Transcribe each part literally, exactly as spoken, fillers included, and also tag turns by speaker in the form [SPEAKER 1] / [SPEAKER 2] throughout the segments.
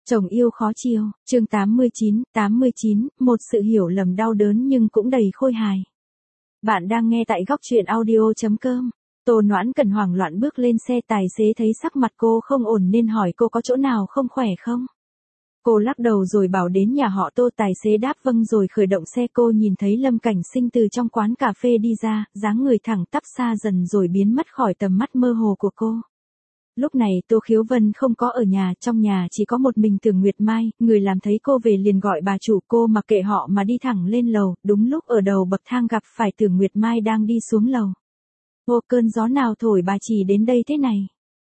[SPEAKER 1] Chồng yêu khó chiều, chương tám mươi chín, tám mươi chín, một sự hiểu lầm đau đớn nhưng cũng đầy khôi hài. Bạn đang nghe tại góc truyện audio.com. Tô Noãn Cần hoảng loạn bước lên xe, tài xế thấy sắc mặt cô không ổn nên hỏi cô có chỗ nào không khỏe không. Cô lắc đầu rồi bảo đến nhà họ Tô, tài xế đáp vâng rồi khởi động xe. Cô nhìn thấy Lâm Cảnh Sinh từ trong quán cà phê đi ra, dáng người thẳng tắp xa dần rồi biến mất khỏi tầm mắt mơ hồ của cô. Lúc này Tô Khiếu Vân không có ở nhà, trong nhà chỉ có một mình Tưởng Nguyệt Mai, người làm thấy cô về liền gọi bà chủ. Cô mặc kệ họ mà đi thẳng lên lầu, đúng lúc ở đầu bậc thang gặp phải Tưởng Nguyệt Mai đang đi xuống lầu. Ô, cơn gió nào thổi bà chỉ đến đây thế này?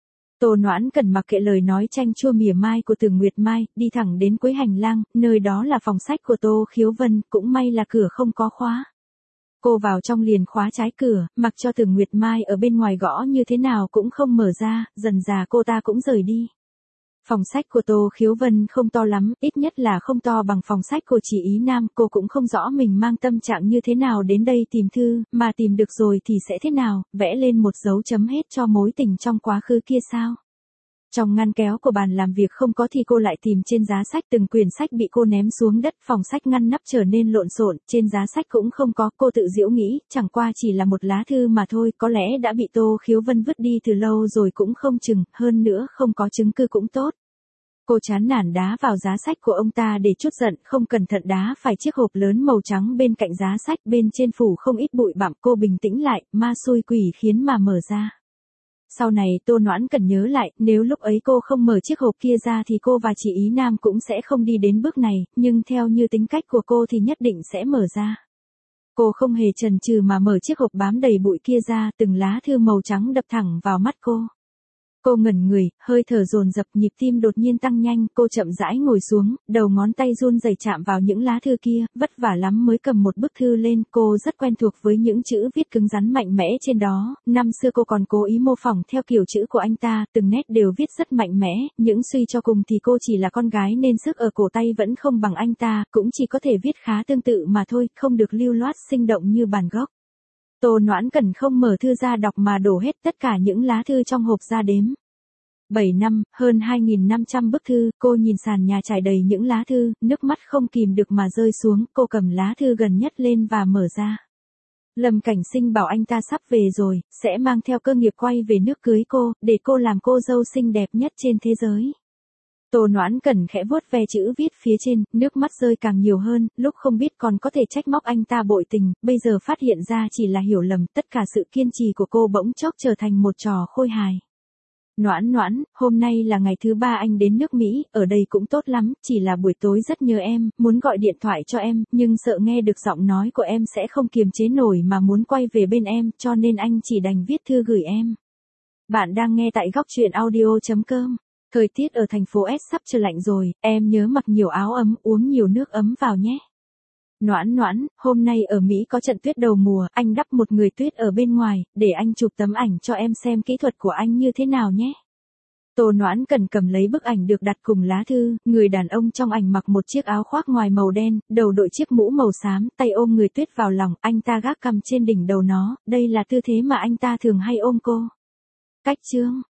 [SPEAKER 1] Tô Noãn Cần mặc kệ lời nói chanh chua mỉa mai của Tưởng Nguyệt Mai, đi thẳng đến cuối hành lang, nơi đó là phòng sách của Tô Khiếu Vân, cũng may là cửa không có khóa. Cô vào trong liền khóa trái cửa, mặc cho Tưởng Nguyệt Mai ở bên ngoài gõ như thế nào cũng không mở ra, dần dà cô ta cũng rời đi. Phòng sách của Tô Khiếu Vân không to lắm, ít nhất là không to bằng phòng sách của Chỉ Ý Nam. Cô cũng không rõ mình mang tâm trạng như thế nào đến đây tìm thư, mà tìm được rồi thì sẽ thế nào, vẽ lên một dấu chấm hết cho mối tình trong quá khứ kia sao? Trong ngăn kéo của bàn làm việc không có thì cô lại tìm trên giá sách, từng quyển sách bị cô ném xuống đất, phòng sách ngăn nắp trở nên lộn xộn, trên giá sách cũng không có. Cô tự giễu nghĩ, chẳng qua chỉ là một lá thư mà thôi, có lẽ đã bị Tô Khiếu Vân vứt đi từ lâu rồi cũng không chừng, hơn nữa không có chứng cứ cũng tốt. Cô chán nản đá vào giá sách của ông ta để trút giận, không cẩn thận đá phải chiếc hộp lớn màu trắng bên cạnh giá sách, bên trên phủ không ít bụi bặm. Cô bình tĩnh lại, ma xui quỷ khiến mà mở ra. Sau này Tô Noãn Cần nhớ lại, nếu lúc ấy cô không mở chiếc hộp kia ra thì cô và Chỉ Ý Nam cũng sẽ không đi đến bước này, nhưng theo như tính cách của cô thì nhất định sẽ mở ra. Cô không hề chần chừ mà mở chiếc hộp bám đầy bụi kia ra, từng lá thư màu trắng đập thẳng vào mắt cô. Cô ngẩn người, hơi thở dồn dập, nhịp tim đột nhiên tăng nhanh. Cô chậm rãi ngồi xuống, đầu ngón tay run rẩy chạm vào những lá thư kia, vất vả lắm mới cầm một bức thư lên. Cô rất quen thuộc với những chữ viết cứng rắn mạnh mẽ trên đó, năm xưa cô còn cố ý mô phỏng theo kiểu chữ của anh ta, từng nét đều viết rất mạnh mẽ, những suy cho cùng thì cô chỉ là con gái nên sức ở cổ tay vẫn không bằng anh ta, cũng chỉ có thể viết khá tương tự mà thôi, không được lưu loát sinh động như bản gốc. Tô Noãn Cần không mở thư ra đọc mà đổ hết tất cả những lá thư trong hộp ra đếm. bảy năm, hơn hai nghìn năm trăm bức thư. Cô nhìn sàn nhà trải đầy những lá thư, nước mắt không kìm được mà rơi xuống. Cô cầm lá thư gần nhất lên và mở ra. Lâm Cảnh Sinh bảo anh ta sắp về rồi, sẽ mang theo cơ nghiệp quay về nước cưới cô, để cô làm cô dâu xinh đẹp nhất trên thế giới. Tô Noãn Cần khẽ vuốt ve chữ viết phía trên, nước mắt rơi càng nhiều hơn. Lúc không biết còn có thể trách móc anh ta bội tình, bây giờ phát hiện ra chỉ là hiểu lầm. Tất cả sự kiên trì của cô bỗng chốc trở thành một trò khôi hài. Noãn Noãn, hôm nay là ngày thứ ba anh đến nước Mỹ, ở đây cũng tốt lắm, chỉ là buổi tối rất nhớ em, muốn gọi điện thoại cho em, nhưng sợ nghe được giọng nói của em sẽ không kiềm chế nổi mà muốn quay về bên em, cho nên anh chỉ đành viết thư gửi em. Bạn đang nghe tại góc truyện audio.com. Thời tiết ở thành phố S sắp trở lạnh rồi, em nhớ mặc nhiều áo ấm, uống nhiều nước ấm vào nhé. Noãn Noãn, hôm nay ở Mỹ có trận tuyết đầu mùa, anh đắp một người tuyết ở bên ngoài, để anh chụp tấm ảnh cho em xem kỹ thuật của anh như thế nào nhé. Tô Noãn Cần cầm lấy bức ảnh được đặt cùng lá thư, người đàn ông trong ảnh mặc một chiếc áo khoác ngoài màu đen, đầu đội chiếc mũ màu xám, tay ôm người tuyết vào lòng, anh ta gác cằm trên đỉnh đầu nó, đây là tư thế mà anh ta thường hay ôm cô. Cách chương